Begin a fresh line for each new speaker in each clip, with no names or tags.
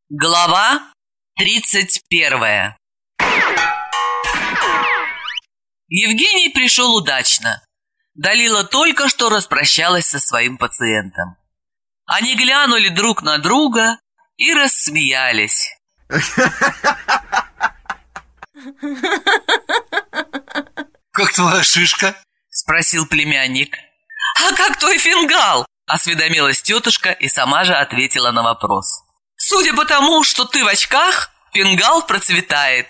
Глава 31. Евгений пришел удачно. Далила только что распрощалась со своим пациентом. Они глянули друг на друга и рассмеялись.
«Как твоя шишка?»
— спросил племянник. «А как твой фингал?» — осведомилась тетушка и сама же ответила на вопрос. «Судя по тому, что ты в очках, фингал процветает».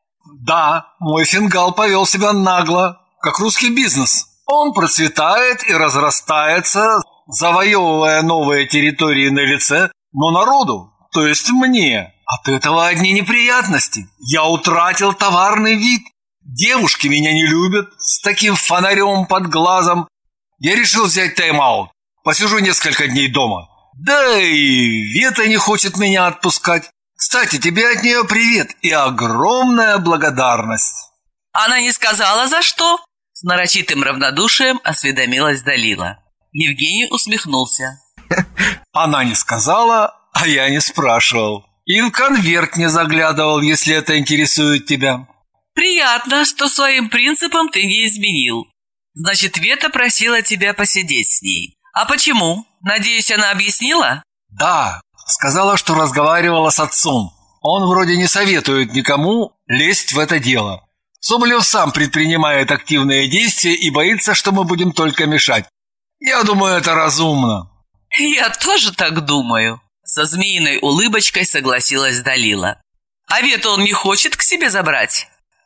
«Да, мой фингал повел себя нагло, как русский бизнес. Он процветает и разрастается, завоевывая новые территории на лице, но народу, то есть мне, от этого одни неприятности. Я утратил товарный вид. Девушки меня не любят с таким фонарем под глазом. Я решил взять тайм-аут. Посижу несколько дней дома. Да и Вета не хочет меня отпускать. Кстати, тебе от нее привет и огромная благодарность».
«Она не сказала, за что?» С нарочитым равнодушием осведомилась Далила. Евгений усмехнулся.
«Она не сказала, а я не спрашивал. И в конверт не заглядывал, если это интересует тебя».
«Приятно, что своим принципам ты не изменил. Значит, Вета просила тебя посидеть с ней. А почему? Надеюсь, она объяснила?»
«Да, сказала, что разговаривала с отцом. Он вроде не советует никому лезть в это дело. Соболев сам предпринимает активные действия и боится, что мы будем только мешать. Я думаю, это разумно».
«Я тоже так думаю», — со змеиной улыбочкой согласилась Далила. «А Вету он не хочет к себе забрать?»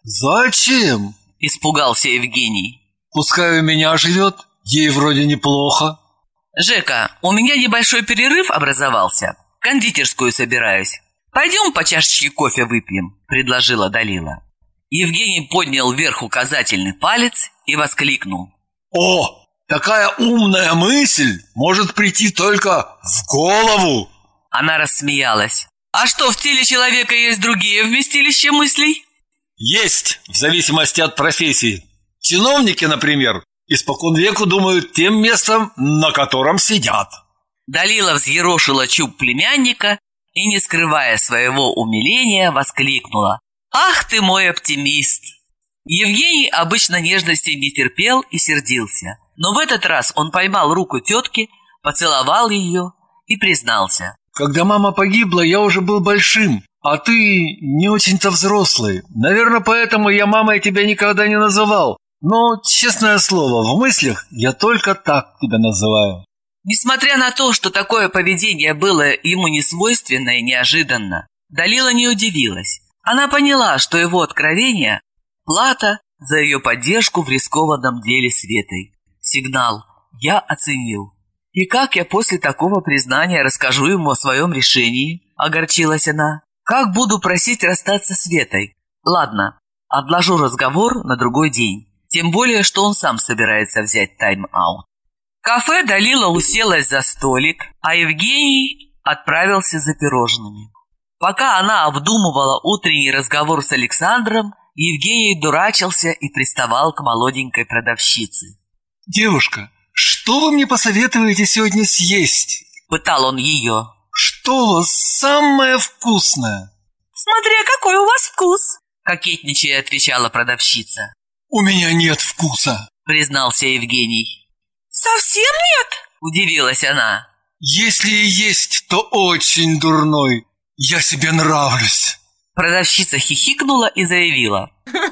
«Зачем?» —
испугался Евгений.
«Пускай у меня живет, ей вроде неплохо».
«Жека, у меня небольшой перерыв образовался. В кондитерскую собираюсь. Пойдем по чашечке кофе выпьем», — предложила Далила. Евгений поднял вверх указательный палец и воскликнул.
«О, такая умная мысль может прийти только в голову!»
Она рассмеялась. «А что, в теле человека есть другие вместилища мыслей?»
«Есть, в зависимости от профессии. Чиновники, например, испокон веку думают тем местом, на котором сидят».
Далила взъерошила чуб племянника и, не скрывая своего умиления, воскликнула. «Ах ты мой оптимист!» Евгений обычно нежностей не терпел и сердился. Но в этот раз он поймал руку тетки, поцеловал ее и признался.
«Когда мама погибла, я уже был большим, а ты не очень-то взрослый. Наверное, поэтому я мамой тебя никогда не называл. Но, честное слово, в мыслях я только так тебя называю».
Несмотря на то, что такое поведение было ему несвойственно и неожиданно, Далила не удивилась. Она поняла, что его откровение – плата за ее поддержку в рискованном деле с Ветой. Сигнал «Я оценил». «И как я после такого признания расскажу ему о своем решении?» – огорчилась она. «Как буду просить расстаться с Ветой? Ладно, отложу разговор на другой день. Тем более, что он сам собирается взять тайм-аут». В кафе Далила уселась за столик, а Евгений отправился за пирожными. Пока она обдумывала утренний разговор с Александром, Евгений дурачился и приставал к молоденькой продавщице.
«Девушка, что вы мне посоветуете сегодня съесть?»
— пытал он ее.
«Что у вас самое вкусное?»
«Смотря какой у вас вкус!» — кокетничая отвечала продавщица.
«У меня нет вкуса!» —
признался Евгений. «Совсем нет?» — удивилась она.
«Если и есть, то очень дурной. Я себе нравлюсь!»
Продавщица хихикнула и заявила.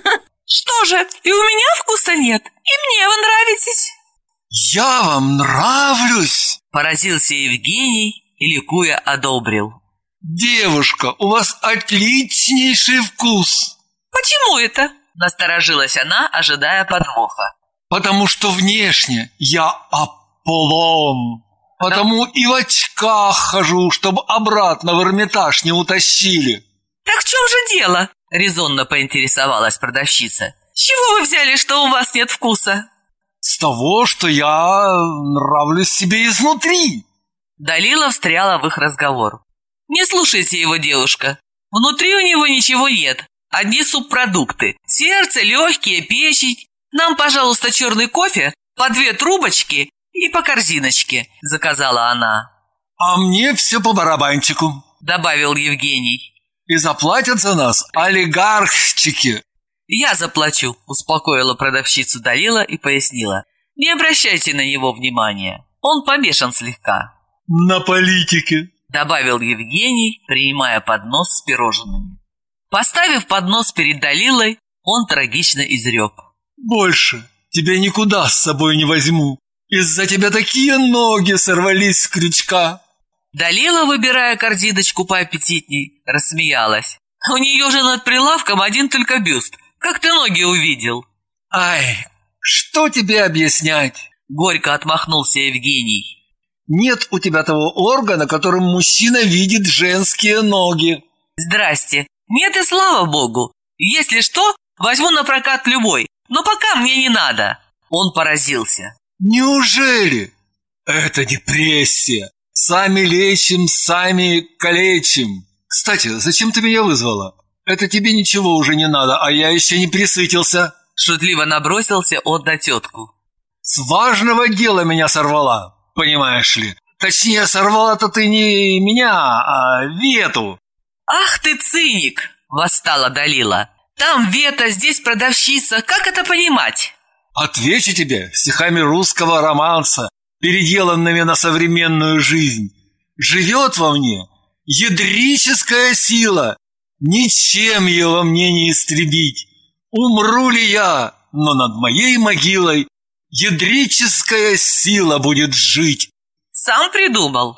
«Что же, и у меня вкуса нет, и мне вы нравитесь!»
«Я вам нравлюсь!» —
поразился Евгений и, ликуя, одобрил.
«Девушка, у вас отличнейший вкус!»
«Почему это?» — насторожилась она, ожидая подвоха.
«Потому что внешне я Аполлон. Потому и в очках хожу, чтобы обратно в Эрмитаж не утащили».
«Так в чем же дело?» — резонно поинтересовалась продавщица. «С чего вы взяли, что у вас нет вкуса?»
«С того, что я нравлюсь себе изнутри».
Далила встряла в их разговор. «Не слушайте его, девушка. Внутри у него ничего нет. Одни субпродукты. Сердце, легкие, печень. Нам, пожалуйста, черный кофе, по 2 трубочки и по корзиночке», — заказала она.
«А мне все по барабанчику»,
добавил Евгений.
И заплатят за нас олигархчики.
Я заплачу, успокоила продавщицу Далила и пояснила. Не обращайте на него внимания, он помешан слегка.
На политике,
добавил Евгений, принимая поднос с пирожными. Поставив поднос перед Далилой, он трагично изрек.
Больше тебя никуда с собой не возьму. Из-за тебя такие ноги сорвались с крючка.
Далила, выбирая корзиночку поаппетитней, рассмеялась. У нее же над прилавком один только бюст. Как ты ноги увидел?
Ай, что тебе объяснять?
Горько отмахнулся Евгений.
Нет у тебя того органа, которым мужчина видит женские ноги.
Здрасте. Нет и слава богу. Если что, возьму на прокат любой. Но пока мне не надо. Он поразился.
Неужели? Это депрессия. Сами лечим, сами калечим. Кстати, зачем ты меня вызвала? Это тебе ничего уже не надо, а я еще не пресытился.
Шутливо набросился он на тетку.
С важного дела меня сорвала, понимаешь ли. Точнее, сорвала-то ты не меня, а Вету.
Ах ты циник, восстала Далила. Там Вета, здесь продавщица, как это понимать?
Отвечу тебе стихами русского романса, переделанными на современную жизнь. Живет во мне ядрическая сила. Ничем ее во мне не истребить. Умру ли я, но над моей могилой ядрическая сила будет жить.
Сам придумал?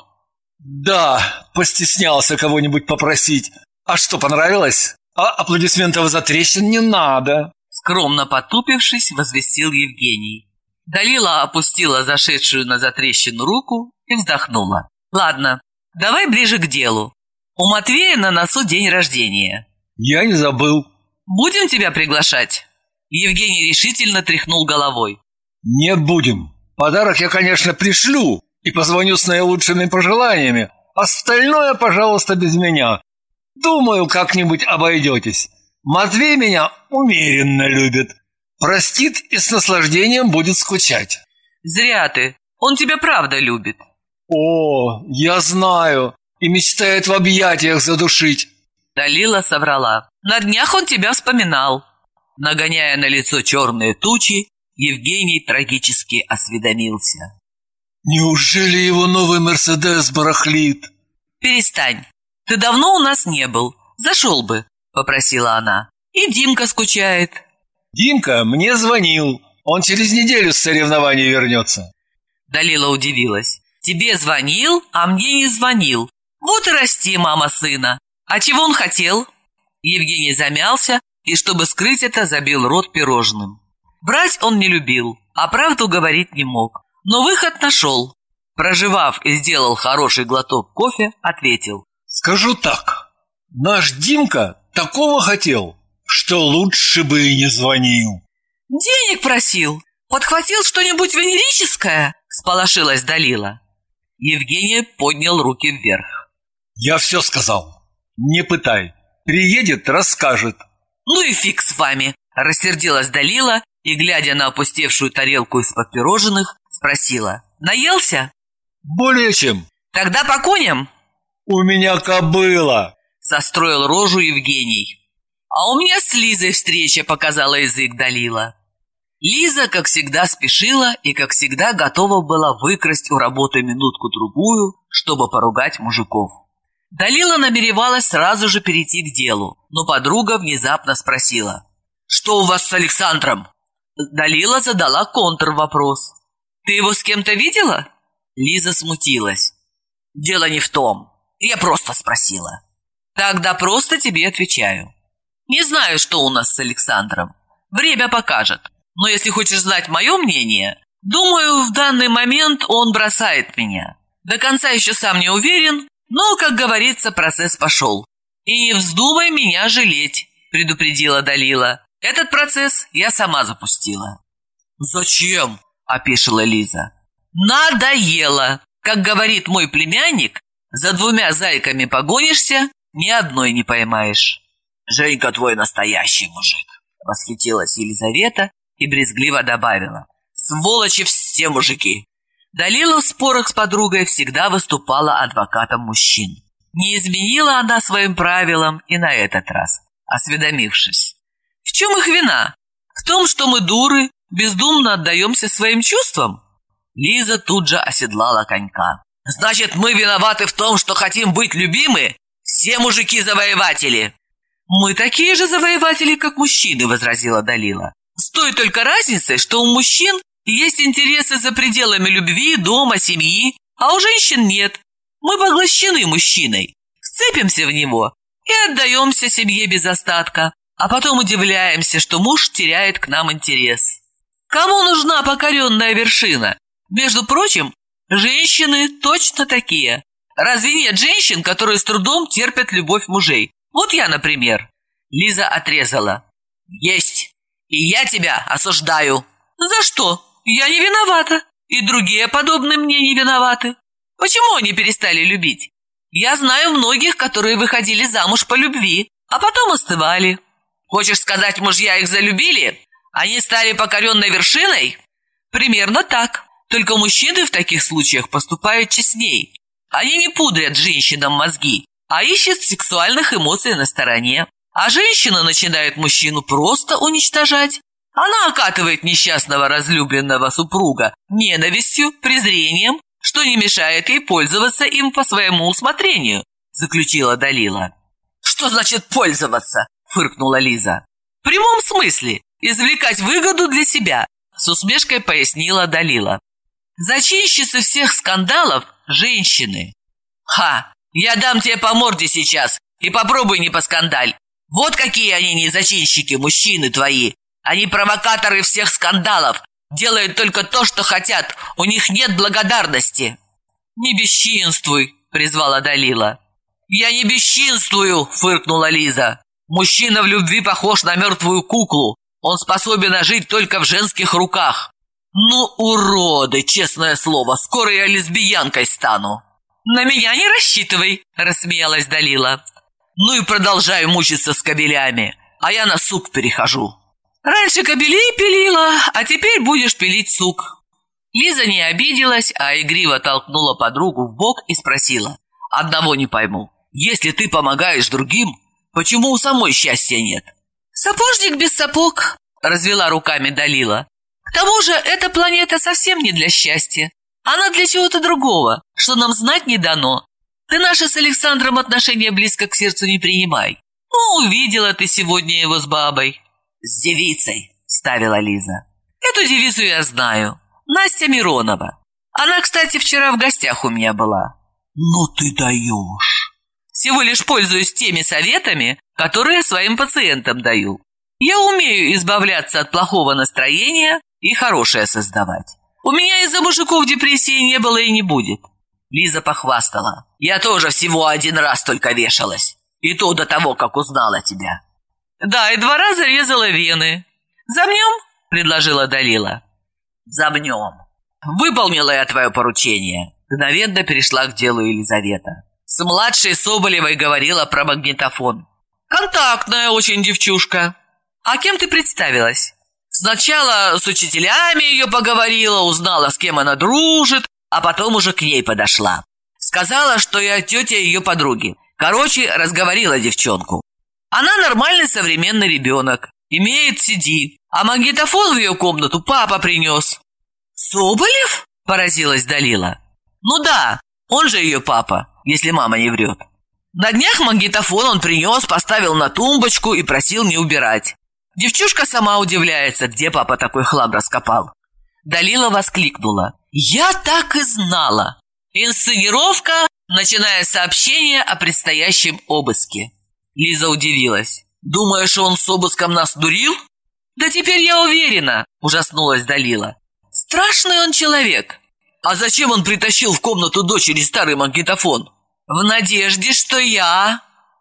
Да, постеснялся кого-нибудь попросить. А что, понравилось? А аплодисментов за трещин не надо.
Скромно потупившись, возвестил Евгений. Далила опустила зашедшую на затрещину руку и вздохнула. Ладно, давай ближе к делу. У Матвея на носу день рождения.
Я не забыл.
Будем тебя приглашать? Евгений решительно тряхнул головой.
Не будем. Подарок я, конечно, пришлю и позвоню с наилучшими пожеланиями. Остальное, пожалуйста, без меня. Думаю, как-нибудь обойдетесь. Матвей меня умеренно любит. Простит и с наслаждением будет скучать.
Зря ты. Он тебя правда любит.
О, я знаю. И мечтает в объятиях задушить.
Далила соврала. На днях он тебя вспоминал. Нагоняя на лицо черные тучи, Евгений трагически осведомился.
Неужели его новый Мерседес барахлит?
Перестань. Ты давно у нас не был. Зашел бы, попросила она. И Димка скучает.
Димка мне звонил. Он через неделю с соревнований вернется.
Далила удивилась. Тебе звонил, а мне не звонил. Вот и расти, мама сына. А чего он хотел? Евгений замялся и, чтобы скрыть это, забил рот пирожным. Врать он не любил, а правду говорить не мог. Но выход нашел. Прожевав и сделал хороший глоток кофе, ответил.
Скажу так. Наш Димка такого хотел, что лучше бы и не звонил.
Денег просил. Подхватил что-нибудь венерическое? Сполошилась Далила. Евгений поднял руки вверх.
Я все сказал. Не пытай. Приедет, расскажет.
Ну и фиг с вами. Рассердилась Далила и, глядя на опустевшую тарелку из-под пирожных, спросила. Наелся?
Более чем.
Тогда по коням?
У меня кобыла.
Состроил рожу Евгений. А у меня с Лизой встреча, показала язык Далила. Лиза, как всегда, спешила и, как всегда, готова была выкрасть у работы минутку-другую, чтобы поругать мужиков. Далила намеревалась сразу же перейти к делу, но подруга внезапно спросила. «Что у вас с Александром?» Далила задала контрвопрос. «Ты его с кем-то видела?» Лиза смутилась. «Дело не в том. Я просто спросила». «Тогда просто тебе отвечаю. Не знаю, что у нас с Александром. Время покажет. Но если хочешь знать мое мнение, думаю, в данный момент он бросает меня. До конца еще сам не уверен, но, как говорится, процесс пошел. И не вздумай меня жалеть», — предупредила Далила. «Этот процесс я сама запустила». «Зачем?» — опешила Лиза. «Надоело. Как говорит мой племянник, за 2 зайками погонишься, ни одной не поймаешь». «Женька твой настоящий мужик», — восхитилась Елизавета и брезгливо добавила. «Сволочи все мужики!» Далила в спорах с подругой всегда выступала адвокатом мужчин. Не изменила она своим правилам и на этот раз, осведомившись. В чем их вина? В том, что мы дуры, бездумно отдаемся своим чувствам? Лиза тут же оседлала конька. Значит, мы виноваты в том, что хотим быть любимы? Все мужики-завоеватели. Мы такие же завоеватели, как мужчины, возразила Далила. С той только разницей, что у мужчин есть интересы за пределами любви, дома, семьи, а у женщин нет. Мы поглощены мужчиной, вцепимся в него и отдаемся семье без остатка, а потом удивляемся, что муж теряет к нам интерес. Кому нужна покоренная вершина? Между прочим, женщины точно такие. Разве нет женщин, которые с трудом терпят любовь мужей? Вот я, например. Лиза отрезала. Есть. И я тебя осуждаю. За что? Я не виновата. И другие подобные мне не виноваты. Почему они перестали любить? Я знаю многих, которые выходили замуж по любви, а потом остывали. Хочешь сказать, мужья их залюбили? Они стали покоренной вершиной? Примерно так. Только мужчины в таких случаях поступают честней. Они не пудрят женщинам мозги, а ищут сексуальных эмоций на стороне. А женщина начинает мужчину просто уничтожать. Она окатывает несчастного разлюбленного супруга ненавистью, презрением, что не мешает ей пользоваться им по своему усмотрению, заключила Далила. Что значит пользоваться? Фыркнула Лиза. В прямом смысле извлекать выгоду для себя, с усмешкой пояснила Далила. Зачинщицы всех скандалов – женщины. Ха, я дам тебе по морде сейчас и попробуй не поскандаль. Вот какие они не зачинщики, мужчины твои. Они провокаторы всех скандалов, делают только то, что хотят, у них нет благодарности. Не бесчинствуй, призвала Далила. Я не бесчинствую, фыркнула Лиза. Мужчина в любви похож на мертвую куклу. Он способен жить только в женских руках. Ну, уроды, честное слово, скоро я лесбиянкой стану. На меня не рассчитывай, рассмеялась Далила. Ну и продолжай мучиться с кобелями, а я на сук перехожу. Раньше кобелей пилила, а теперь будешь пилить сук. Лиза не обиделась, а игриво толкнула подругу в бок и спросила. Одного не пойму. Если ты помогаешь другим, почему у самой счастья нет? Сапожник без сапог, развела руками Далила. К тому же эта планета совсем не для счастья. Она для чего-то другого, что нам знать не дано. Ты наши с Александром отношения близко к сердцу не принимай. Ну, увидела ты сегодня его с бабой. С девицей, вставила Лиза. Эту девицу я знаю. Настя Миронова. Она, кстати, вчера в гостях у меня была. Ну ты даешь. Всего лишь пользуюсь теми советами, которые своим пациентам даю. Я умею избавляться от плохого настроения и хорошее создавать. У меня из-за мужиков депрессии не было и не будет. Лиза похвастала. Я тоже всего один раз только вешалась. И то до того, как узнала тебя. Да, и 2 раза резала вены. Замнем? Предложила Далила. Замнем. Выполнила я твое поручение. Мгновенно перешла к делу Елизавета. С младшей Соболевой говорила про магнитофон. Контактная очень девчушка. А кем ты представилась? Сначала с учителями ее поговорила, узнала, с кем она дружит, а потом уже к ней подошла. Сказала, что я тетя ее подруги. Короче, разговорила девчонку. Она нормальный современный ребенок, имеет CD, а магнитофон в ее комнату папа принес. Соболев? Поразилась Далила. Ну да, он же ее папа, если мама не врет. На днях магнитофон он принес, поставил на тумбочку и просил не убирать. Девчушка сама удивляется, где папа такой хлам раскопал. Далила воскликнула. Я так и знала. Инсценировка, начиная с сообщения о предстоящем обыске. Лиза удивилась. Думаешь, он с обыском нас дурил? Да теперь я уверена, ужаснулась Далила. Страшный он человек. А зачем он притащил в комнату дочери старый магнитофон? В надежде, что я...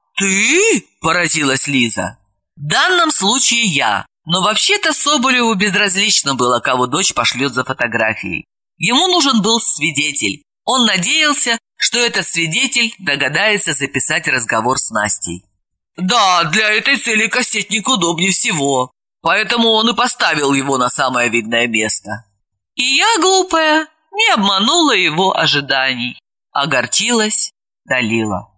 Ты? Поразилась Лиза. В данном случае я. Но вообще-то Соболеву безразлично было, кого дочь пошлет за фотографией. Ему нужен был свидетель. Он надеялся, что этот свидетель догадается записать разговор с Настей. Да, для этой цели кассетник удобнее всего. Поэтому он и поставил его на самое видное место. И я, глупая, не обманула его ожиданий. Огорчилась Далила.